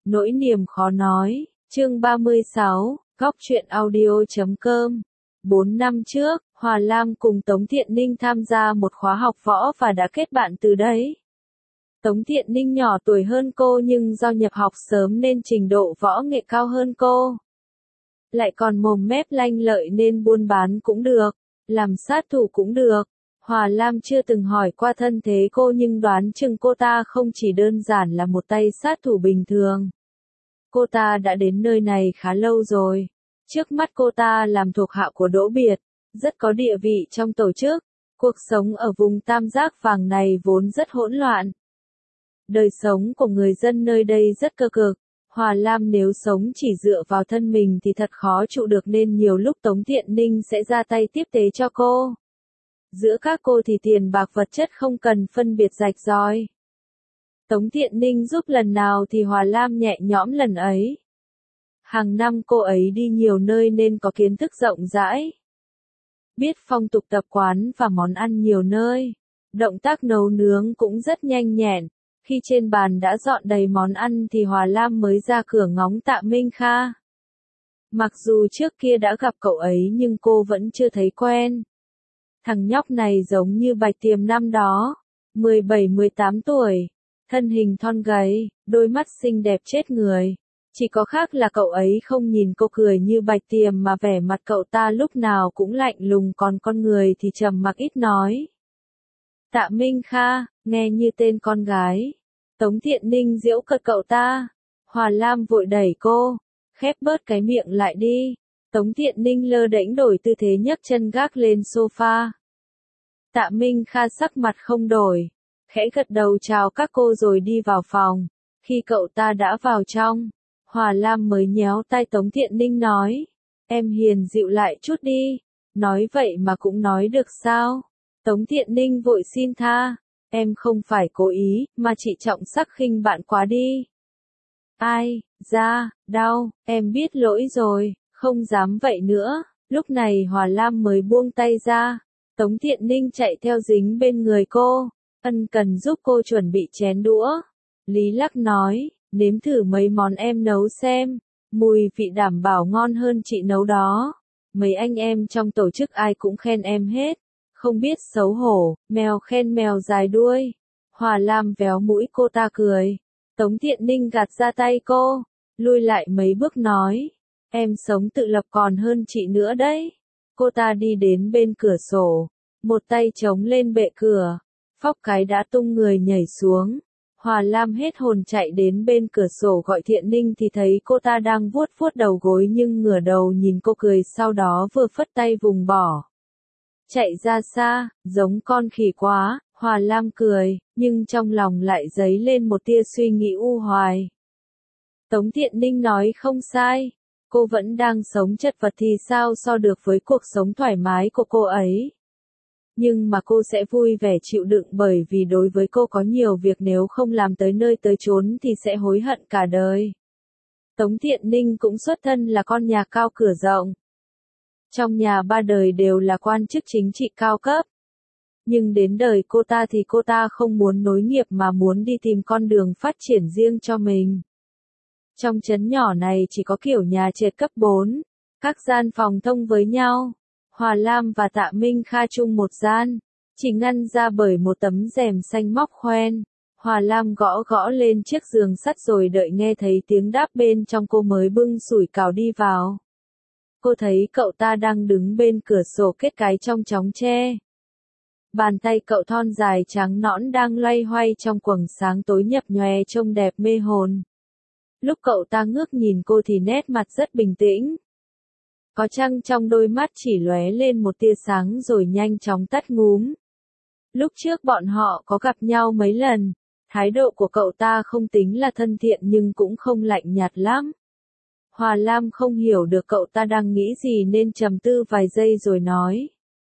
Nỗi niềm khó nói, chương 36, góc truyện audio.com. 4 năm trước, Hòa Lam cùng Tống Thiện Ninh tham gia một khóa học võ và đã kết bạn từ đấy. Tống Thiện Ninh nhỏ tuổi hơn cô nhưng do nhập học sớm nên trình độ võ nghệ cao hơn cô. Lại còn mồm mép lanh lợi nên buôn bán cũng được, làm sát thủ cũng được. Hòa Lam chưa từng hỏi qua thân thế cô nhưng đoán chừng cô ta không chỉ đơn giản là một tay sát thủ bình thường. Cô ta đã đến nơi này khá lâu rồi. Trước mắt cô ta làm thuộc hạ của Đỗ Biệt, rất có địa vị trong tổ chức. Cuộc sống ở vùng Tam Giác Vàng này vốn rất hỗn loạn. Đời sống của người dân nơi đây rất cơ cực. Hòa Lam nếu sống chỉ dựa vào thân mình thì thật khó trụ được nên nhiều lúc Tống Thiện Ninh sẽ ra tay tiếp tế cho cô. Giữa các cô thì tiền bạc vật chất không cần phân biệt rạch ròi. Tống Thiện Ninh giúp lần nào thì Hòa Lam nhẹ nhõm lần ấy. Hàng năm cô ấy đi nhiều nơi nên có kiến thức rộng rãi. Biết phong tục tập quán và món ăn nhiều nơi. Động tác nấu nướng cũng rất nhanh nhẹn. Khi trên bàn đã dọn đầy món ăn thì Hòa Lam mới ra cửa ngóng Tạ Minh Kha. Mặc dù trước kia đã gặp cậu ấy nhưng cô vẫn chưa thấy quen. Thằng nhóc này giống như Bạch Tiềm năm đó, 17-18 tuổi, thân hình thon gầy, đôi mắt xinh đẹp chết người. Chỉ có khác là cậu ấy không nhìn cô cười như Bạch Tiềm mà vẻ mặt cậu ta lúc nào cũng lạnh lùng còn con người thì trầm mặc ít nói. Tạ Minh Kha, nghe như tên con gái. Tống Thiện Ninh giễu cợt cậu ta. Hòa Lam vội đẩy cô, khép bớt cái miệng lại đi. Tống Thiện Ninh lơ đễnh đổi tư thế nhấc chân gác lên sofa. Tạ Minh Kha sắc mặt không đổi, khẽ gật đầu chào các cô rồi đi vào phòng. Khi cậu ta đã vào trong, Hòa Lam mới nhéo tay Tống Thiện Ninh nói, em hiền dịu lại chút đi, nói vậy mà cũng nói được sao? Tống Thiện Ninh vội xin tha, em không phải cố ý, mà chị trọng sắc khinh bạn quá đi. Ai, da, đau, em biết lỗi rồi, không dám vậy nữa. Lúc này Hòa Lam mới buông tay ra. Tống Thiện Ninh chạy theo dính bên người cô, ân cần giúp cô chuẩn bị chén đũa. Lý Lắc nói, nếm thử mấy món em nấu xem, mùi vị đảm bảo ngon hơn chị nấu đó. Mấy anh em trong tổ chức ai cũng khen em hết, không biết xấu hổ, mèo khen mèo dài đuôi. Hòa Lam véo mũi cô ta cười. Tống Thiện Ninh gạt ra tay cô, lui lại mấy bước nói, em sống tự lập còn hơn chị nữa đấy. Cô ta đi đến bên cửa sổ, một tay chống lên bệ cửa, phóc cái đã tung người nhảy xuống. Hòa Lam hết hồn chạy đến bên cửa sổ gọi Thiện Ninh thì thấy cô ta đang vuốt vuốt đầu gối nhưng ngửa đầu nhìn cô cười sau đó vừa phất tay vùng bỏ. Chạy ra xa, giống con khỉ quá, Hòa Lam cười, nhưng trong lòng lại dấy lên một tia suy nghĩ u hoài. Tống Thiện Ninh nói không sai. Cô vẫn đang sống chật vật thì sao so được với cuộc sống thoải mái của cô ấy. Nhưng mà cô sẽ vui vẻ chịu đựng bởi vì đối với cô có nhiều việc nếu không làm tới nơi tới chốn thì sẽ hối hận cả đời. Tống Thiện Ninh cũng xuất thân là con nhà cao cửa rộng. Trong nhà ba đời đều là quan chức chính trị cao cấp. Nhưng đến đời cô ta thì cô ta không muốn nối nghiệp mà muốn đi tìm con đường phát triển riêng cho mình. Trong trấn nhỏ này chỉ có kiểu nhà trệt cấp 4, các gian phòng thông với nhau. Hòa Lam và Tạ Minh Kha chung một gian, chỉ ngăn ra bởi một tấm rèm xanh móc khoen. Hòa Lam gõ gõ lên chiếc giường sắt rồi đợi nghe thấy tiếng đáp bên trong cô mới bưng sủi cảo đi vào. Cô thấy cậu ta đang đứng bên cửa sổ kết cái trong chóng tre. Bàn tay cậu thon dài trắng nõn đang loay hoay trong quầng sáng tối nhập nhòe trông đẹp mê hồn. Lúc cậu ta ngước nhìn cô thì nét mặt rất bình tĩnh. Có trăng trong đôi mắt chỉ lóe lên một tia sáng rồi nhanh chóng tắt ngúm. Lúc trước bọn họ có gặp nhau mấy lần, thái độ của cậu ta không tính là thân thiện nhưng cũng không lạnh nhạt lắm. Hòa Lam không hiểu được cậu ta đang nghĩ gì nên trầm tư vài giây rồi nói.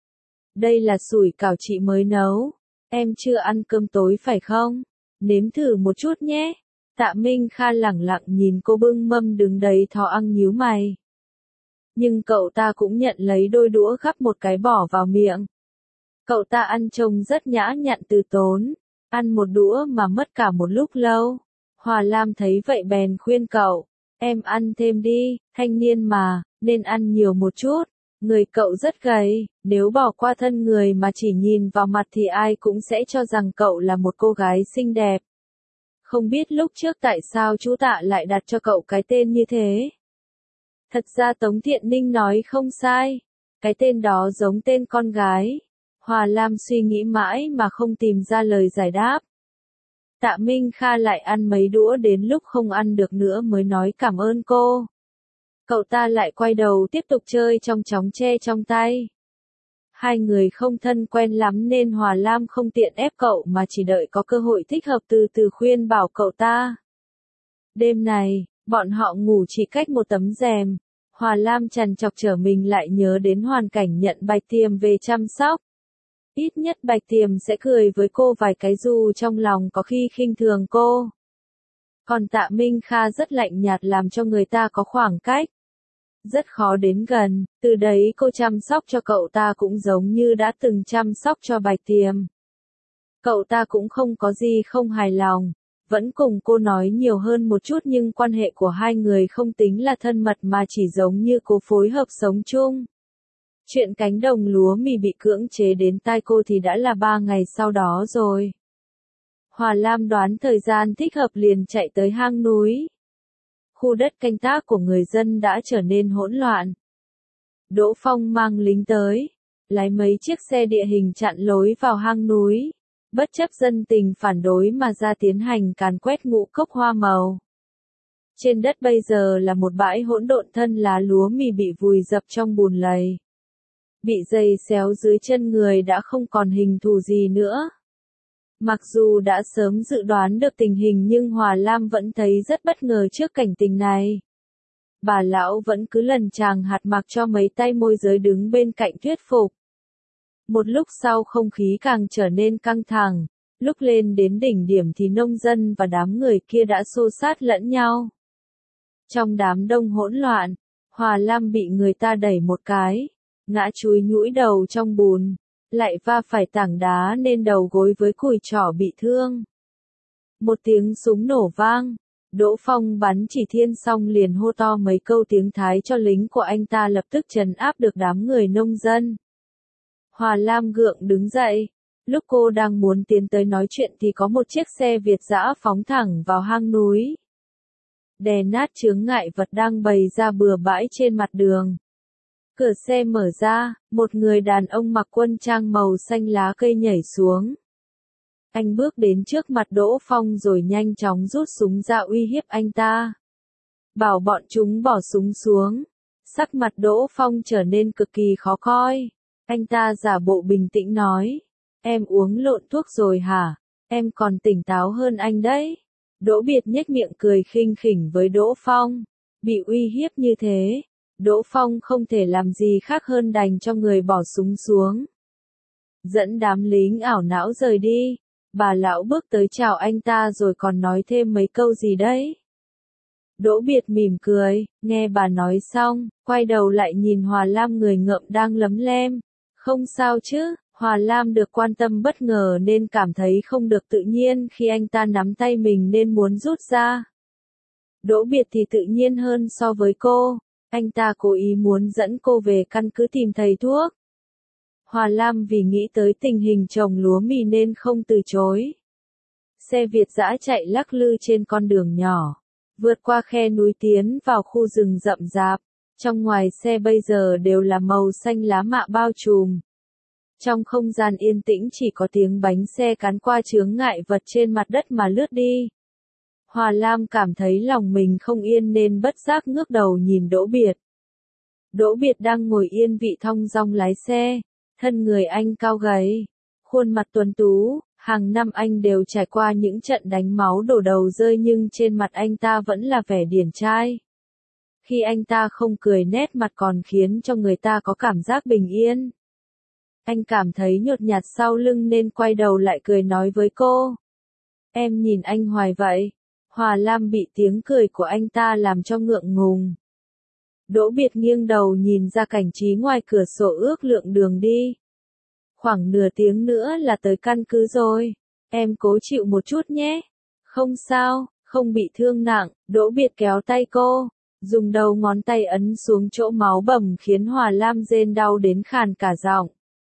Đây là sủi cảo chị mới nấu, em chưa ăn cơm tối phải không? Nếm thử một chút nhé. Tạ Minh Kha lẳng lặng nhìn cô bưng mâm đứng đấy thò ăn nhíu mày. Nhưng cậu ta cũng nhận lấy đôi đũa gắp một cái bỏ vào miệng. Cậu ta ăn trông rất nhã nhặn từ tốn, ăn một đũa mà mất cả một lúc lâu. Hòa Lam thấy vậy bèn khuyên cậu, em ăn thêm đi, thanh niên mà, nên ăn nhiều một chút. Người cậu rất gầy, nếu bỏ qua thân người mà chỉ nhìn vào mặt thì ai cũng sẽ cho rằng cậu là một cô gái xinh đẹp. Không biết lúc trước tại sao chú Tạ lại đặt cho cậu cái tên như thế. Thật ra Tống Thiện Ninh nói không sai, cái tên đó giống tên con gái. Hòa Lam suy nghĩ mãi mà không tìm ra lời giải đáp. Tạ Minh Kha lại ăn mấy đũa đến lúc không ăn được nữa mới nói cảm ơn cô. Cậu ta lại quay đầu tiếp tục chơi trong chóng tre trong tay. Hai người không thân quen lắm nên Hòa Lam không tiện ép cậu mà chỉ đợi có cơ hội thích hợp từ từ khuyên bảo cậu ta. Đêm này, bọn họ ngủ chỉ cách một tấm rèm. Hòa Lam trằn trọc trở mình lại nhớ đến hoàn cảnh nhận Bạch Tiềm về chăm sóc. Ít nhất Bạch Tiềm sẽ cười với cô vài cái dù trong lòng có khi khinh thường cô. Còn Tạ Minh Kha rất lạnh nhạt làm cho người ta có khoảng cách. Rất khó đến gần, từ đấy cô chăm sóc cho cậu ta cũng giống như đã từng chăm sóc cho Bạch Tiềm. Cậu ta cũng không có gì không hài lòng, vẫn cùng cô nói nhiều hơn một chút nhưng quan hệ của hai người không tính là thân mật mà chỉ giống như cô phối hợp sống chung. Chuyện cánh đồng lúa mì bị cưỡng chế đến tai cô thì đã là 3 ngày sau đó rồi. Hòa Lam đoán thời gian thích hợp liền chạy tới hang núi. Khu đất canh tác của người dân đã trở nên hỗn loạn. Đỗ Phong mang lính tới, lái mấy chiếc xe địa hình chặn lối vào hang núi, bất chấp dân tình phản đối mà ra tiến hành càn quét ngũ cốc hoa màu. Trên đất bây giờ là một bãi hỗn độn, thân lá lúa mì bị vùi dập trong bùn lầy. Bị giày xéo dưới chân người đã không còn hình thù gì nữa. Mặc dù đã sớm dự đoán được tình hình nhưng Hòa Lam vẫn thấy rất bất ngờ trước cảnh tình này. Bà lão vẫn cứ lần chàng hạt mặc cho mấy tay môi giới đứng bên cạnh thuyết phục. Một lúc sau không khí càng trở nên căng thẳng, lúc lên đến đỉnh điểm thì nông dân và đám người kia đã xô sát lẫn nhau. Trong đám đông hỗn loạn, Hòa Lam bị người ta đẩy một cái, ngã chúi nhũi đầu trong bùn, lại va phải tảng đá nên đầu gối với cùi trỏ bị thương. Một tiếng súng nổ vang, Đỗ Phong bắn chỉ thiên xong liền hô to mấy câu tiếng Thái cho lính của anh ta lập tức trấn áp được đám người nông dân. Hòa Lam gượng đứng dậy, lúc cô đang muốn tiến tới nói chuyện thì có một chiếc xe Việt dã phóng thẳng vào hang núi. Đè nát chướng ngại vật đang bày ra bừa bãi trên mặt đường. Cửa xe mở ra, một người đàn ông mặc quân trang màu xanh lá cây nhảy xuống. Anh bước đến trước mặt Đỗ Phong rồi nhanh chóng rút súng ra uy hiếp anh ta. Bảo bọn chúng bỏ súng xuống. Sắc mặt Đỗ Phong trở nên cực kỳ khó coi. Anh ta giả bộ bình tĩnh nói. Em uống lộn thuốc rồi hả? Em còn tỉnh táo hơn anh đấy. Đỗ Biệt nhếch miệng cười khinh khỉnh với Đỗ Phong. Bị uy hiếp như thế, Đỗ Phong không thể làm gì khác hơn đành cho người bỏ súng xuống. Dẫn đám lính ảo não rời đi. Bà lão bước tới chào anh ta rồi còn nói thêm mấy câu gì đấy. Đỗ Biệt mỉm cười, nghe bà nói xong, quay đầu lại nhìn Hòa Lam người ngợm đang lấm lem. Không sao chứ, Hòa Lam được quan tâm bất ngờ nên cảm thấy không được tự nhiên khi anh ta nắm tay mình nên muốn rút ra. Đỗ Biệt thì tự nhiên hơn so với cô, anh ta cố ý muốn dẫn cô về căn cứ tìm thầy thuốc. Hòa Lam vì nghĩ tới tình hình trồng lúa mì nên không từ chối. Xe Việt dã chạy lắc lư trên con đường nhỏ, vượt qua khe núi tiến vào khu rừng rậm rạp. Trong ngoài xe bây giờ đều là màu xanh lá mạ bao trùm. Trong không gian yên tĩnh chỉ có tiếng bánh xe cán qua chướng ngại vật trên mặt đất mà lướt đi. Hòa Lam cảm thấy lòng mình không yên nên bất giác ngước đầu nhìn Đỗ Biệt. Đỗ Biệt đang ngồi yên vị thong dong lái xe, thân người anh cao gầy, khuôn mặt tuấn tú, hàng năm anh đều trải qua những trận đánh máu đổ đầu rơi nhưng trên mặt anh ta vẫn là vẻ điển trai. Khi anh ta không cười nét mặt còn khiến cho người ta có cảm giác bình yên. Anh cảm thấy nhột nhạt sau lưng nên quay đầu lại cười nói với cô. Em nhìn anh hoài vậy. Hòa Lam bị tiếng cười của anh ta làm cho ngượng ngùng. Đỗ Biệt nghiêng đầu nhìn ra cảnh trí ngoài cửa sổ ước lượng đường đi. Khoảng nửa tiếng nữa là tới căn cứ rồi. Em cố chịu một chút nhé. Không sao, Không bị thương nặng, Đỗ Biệt kéo tay cô, dùng đầu ngón tay ấn xuống chỗ máu bầm khiến Hòa Lam rên đau đến khàn cả giọng.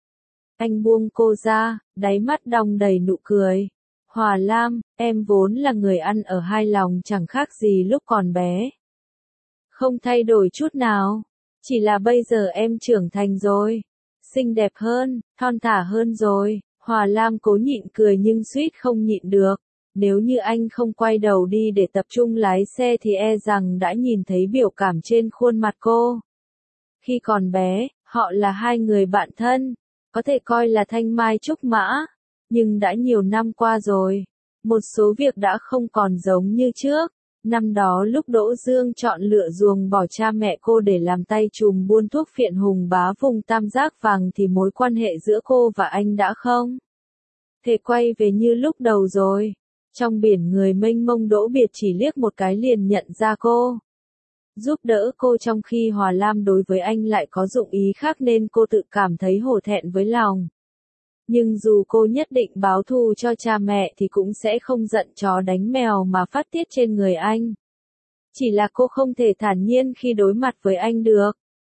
Anh buông cô ra, đáy mắt đong đầy nụ cười. Hòa Lam, em vốn là người ăn ở hai lòng chẳng khác gì lúc còn bé. Không thay đổi chút nào, chỉ là bây giờ em trưởng thành rồi, xinh đẹp hơn, thon thả hơn rồi. Hòa Lam cố nhịn cười nhưng suýt không nhịn được. Nếu như anh không quay đầu đi để tập trung lái xe thì e rằng đã nhìn thấy biểu cảm trên khuôn mặt cô. Khi còn bé, họ là hai người bạn thân, có thể coi là thanh mai trúc mã, nhưng đã nhiều năm qua rồi, một số việc đã không còn giống như trước. Năm đó lúc Đỗ Dương chọn lựa ruồng bỏ cha mẹ cô để làm tay trùm buôn thuốc phiện hùng bá vùng Tam Giác Vàng thì mối quan hệ giữa cô và anh đã không thể quay về như lúc đầu rồi. Trong biển người mênh mông, Đỗ Biệt chỉ liếc một cái liền nhận ra cô. Giúp đỡ cô trong khi Hòa Lam đối với anh lại có dụng ý khác nên cô tự cảm thấy hổ thẹn với lòng. Nhưng dù cô nhất định báo thù cho cha mẹ thì cũng sẽ không giận chó đánh mèo mà phát tiết trên người anh. Chỉ là cô không thể thản nhiên khi đối mặt với anh được.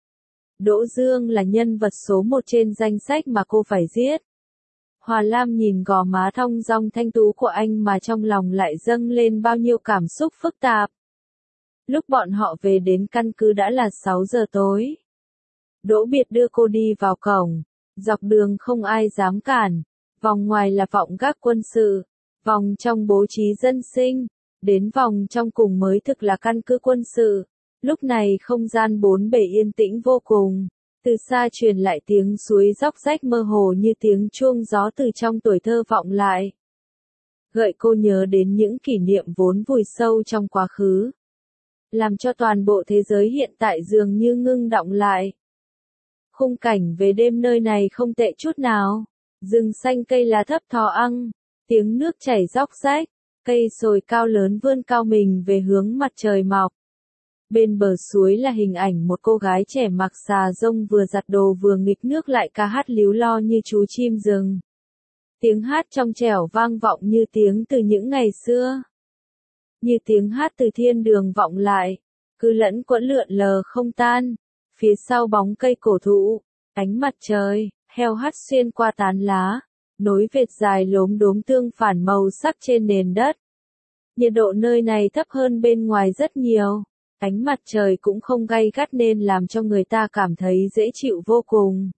Đỗ Dương là nhân vật số một trên danh sách mà cô phải giết. Hòa Lam nhìn gò má thong dong thanh tú của anh mà trong lòng lại dâng lên bao nhiêu cảm xúc phức tạp. Lúc bọn họ về đến căn cứ đã là 6 giờ tối. Đỗ Biệt đưa cô đi vào cổng. Dọc đường không ai dám cản. Vòng ngoài là vọng gác quân sự. Vòng trong bố trí dân sinh. Đến vòng trong cùng mới thực là căn cứ quân sự. Lúc này không gian bốn bề yên tĩnh vô cùng. Từ xa truyền lại tiếng suối róc rách mơ hồ như tiếng chuông gió từ trong tuổi thơ vọng lại. Gợi cô nhớ đến những kỷ niệm vốn vùi sâu trong quá khứ. Làm cho toàn bộ thế giới hiện tại dường như ngưng đọng lại. Khung cảnh về đêm nơi này không tệ chút nào. Rừng xanh cây lá thấp thò ăng. Tiếng nước chảy róc rách. Cây sồi cao lớn vươn cao mình về hướng mặt trời mọc. Bên bờ suối là hình ảnh một cô gái trẻ mặc xà rông vừa giặt đồ vừa nghịch nước lại ca hát líu lo như chú chim rừng. Tiếng hát trong trẻo vang vọng như tiếng từ những ngày xưa. Như tiếng hát từ thiên đường vọng lại, cứ lẫn quẫn lượn lờ không tan. Phía sau bóng cây cổ thụ, ánh mặt trời, heo hắt xuyên qua tán lá, nối vệt dài lốm đốm tương phản màu sắc trên nền đất. Nhiệt độ nơi này thấp hơn bên ngoài rất nhiều. Ánh mặt trời cũng không gay gắt nên làm cho người ta cảm thấy dễ chịu vô cùng.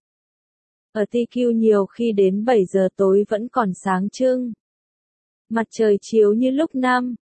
Ở TQ nhiều khi đến 7 giờ tối vẫn còn sáng trưng. Mặt trời chiếu như lúc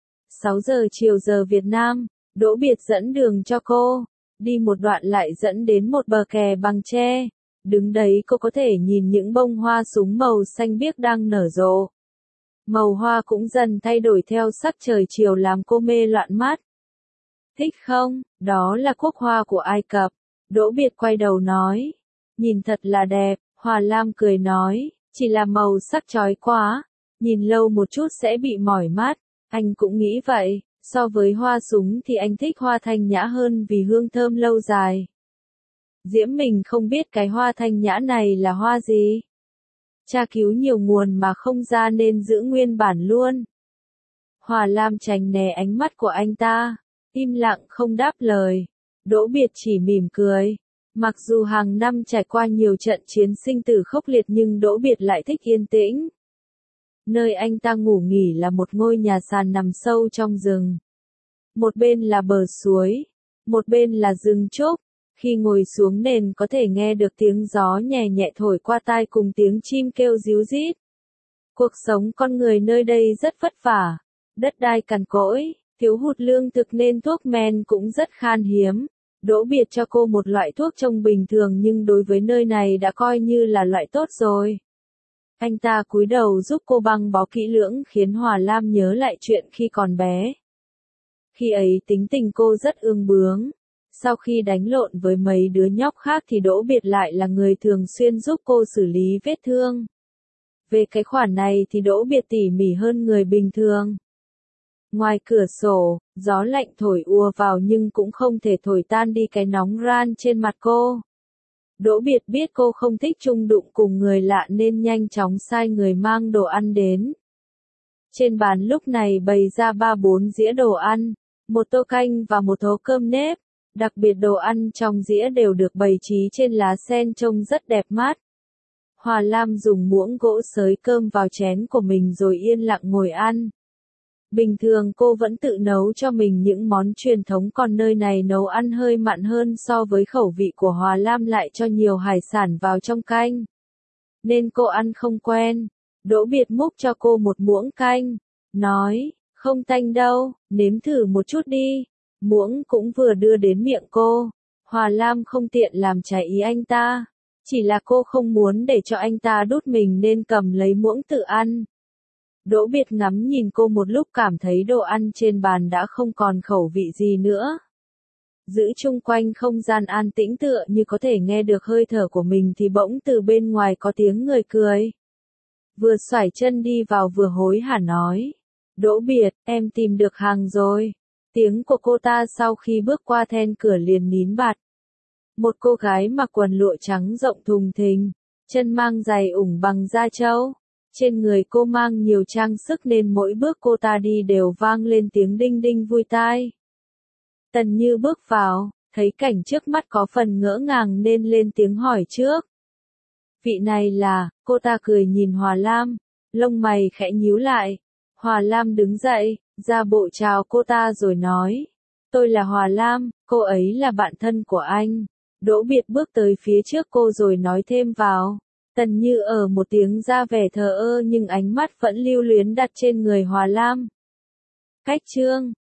6 giờ chiều giờ Việt Nam. Đỗ Biệt dẫn đường cho cô. Đi một đoạn lại dẫn đến một bờ kè bằng tre. Đứng đấy cô có thể nhìn những bông hoa súng màu xanh biếc đang nở rộ. Màu hoa cũng dần thay đổi theo sắc trời chiều làm cô mê loạn mắt. Thích không? Đó là quốc hoa của Ai Cập. Đỗ Biệt quay đầu nói. Nhìn thật là đẹp. Hòa Lam cười nói. Chỉ là màu sắc chói quá. Nhìn lâu một chút sẽ bị mỏi mắt. Anh cũng nghĩ vậy. So với hoa súng thì anh thích hoa thanh nhã hơn vì hương thơm lâu dài. Diễm mình không biết cái hoa thanh nhã này là hoa gì. Tra cứu nhiều nguồn mà không ra nên giữ nguyên bản luôn. Hòa Lam tránh né ánh mắt của anh ta. Im lặng không đáp lời. Đỗ Biệt chỉ mỉm cười. Mặc dù hàng năm trải qua nhiều trận chiến sinh tử khốc liệt nhưng Đỗ Biệt lại thích yên tĩnh. Nơi anh ta ngủ nghỉ là một ngôi nhà sàn nằm sâu trong rừng. Một bên là bờ suối, một bên là rừng trúc. Khi ngồi xuống nền có thể nghe được tiếng gió nhẹ nhẹ thổi qua tai cùng tiếng chim kêu ríu rít. Cuộc sống con người nơi đây rất vất vả, đất đai cằn cỗi, thiếu hụt lương thực nên thuốc men cũng rất khan hiếm. Đỗ Biệt cho cô một loại thuốc trông bình thường nhưng đối với nơi này đã coi như là loại tốt rồi. Anh ta cúi đầu giúp cô băng bó kỹ lưỡng khiến Hòa Lam nhớ lại chuyện khi còn bé. Khi ấy tính tình cô rất ương bướng. Sau khi đánh lộn với mấy đứa nhóc khác thì Đỗ Biệt lại là người thường xuyên giúp cô xử lý vết thương. Về cái khoản này thì Đỗ Biệt tỉ mỉ hơn người bình thường. Ngoài cửa sổ, gió lạnh thổi ùa vào nhưng cũng không thể thổi tan đi cái nóng ran trên mặt cô. Đỗ Biệt biết cô không thích chung đụng cùng người lạ nên nhanh chóng sai người mang đồ ăn đến. Trên bàn lúc này bày ra 3-4 dĩa đồ ăn, một tô canh và một thố cơm nếp. Đặc biệt đồ ăn trong dĩa đều được bày trí trên lá sen trông rất đẹp mắt. Hòa Lam dùng muỗng gỗ xới cơm vào chén của mình rồi yên lặng ngồi ăn. Bình thường cô vẫn tự nấu cho mình những món truyền thống, còn nơi này nấu ăn hơi mặn hơn so với khẩu vị của Hòa Lam, lại cho nhiều hải sản vào trong canh. Nên cô ăn không quen. Đỗ Biệt múc cho cô một muỗng canh, nói, không tanh đâu, nếm thử một chút đi. Muỗng cũng vừa đưa đến miệng cô. Hòa Lam không tiện làm trái ý anh ta. Chỉ là cô không muốn để cho anh ta đút mình nên cầm lấy muỗng tự ăn. Đỗ Biệt ngắm nhìn cô một lúc, cảm thấy đồ ăn trên bàn đã không còn khẩu vị gì nữa. Giữ chung quanh không gian an tĩnh tựa như có thể nghe được hơi thở của mình thì bỗng từ bên ngoài có tiếng người cười. Vừa xoải chân đi vào vừa hối hả nói. Đỗ Biệt, em tìm được hàng rồi. Tiếng của cô ta sau khi bước qua then cửa liền nín bặt. Một cô gái mặc quần lụa trắng rộng thùng thình, chân mang giày ủng bằng da trâu. Trên người cô mang nhiều trang sức nên mỗi bước cô ta đi đều vang lên tiếng đinh đinh vui tai. Tần Như bước vào, thấy cảnh trước mắt có phần ngỡ ngàng nên lên tiếng hỏi trước. Vị này là, cô ta cười nhìn Hòa Lam, lông mày khẽ nhíu lại. Hòa Lam đứng dậy, ra bộ chào cô ta rồi nói. Tôi là Hòa Lam, cô ấy là bạn thân của anh. Đỗ Biệt bước tới phía trước cô rồi nói thêm vào. Tần Như ở một tiếng ra vẻ thờ ơ nhưng ánh mắt vẫn lưu luyến đặt trên người Hòa Lam. Cách chương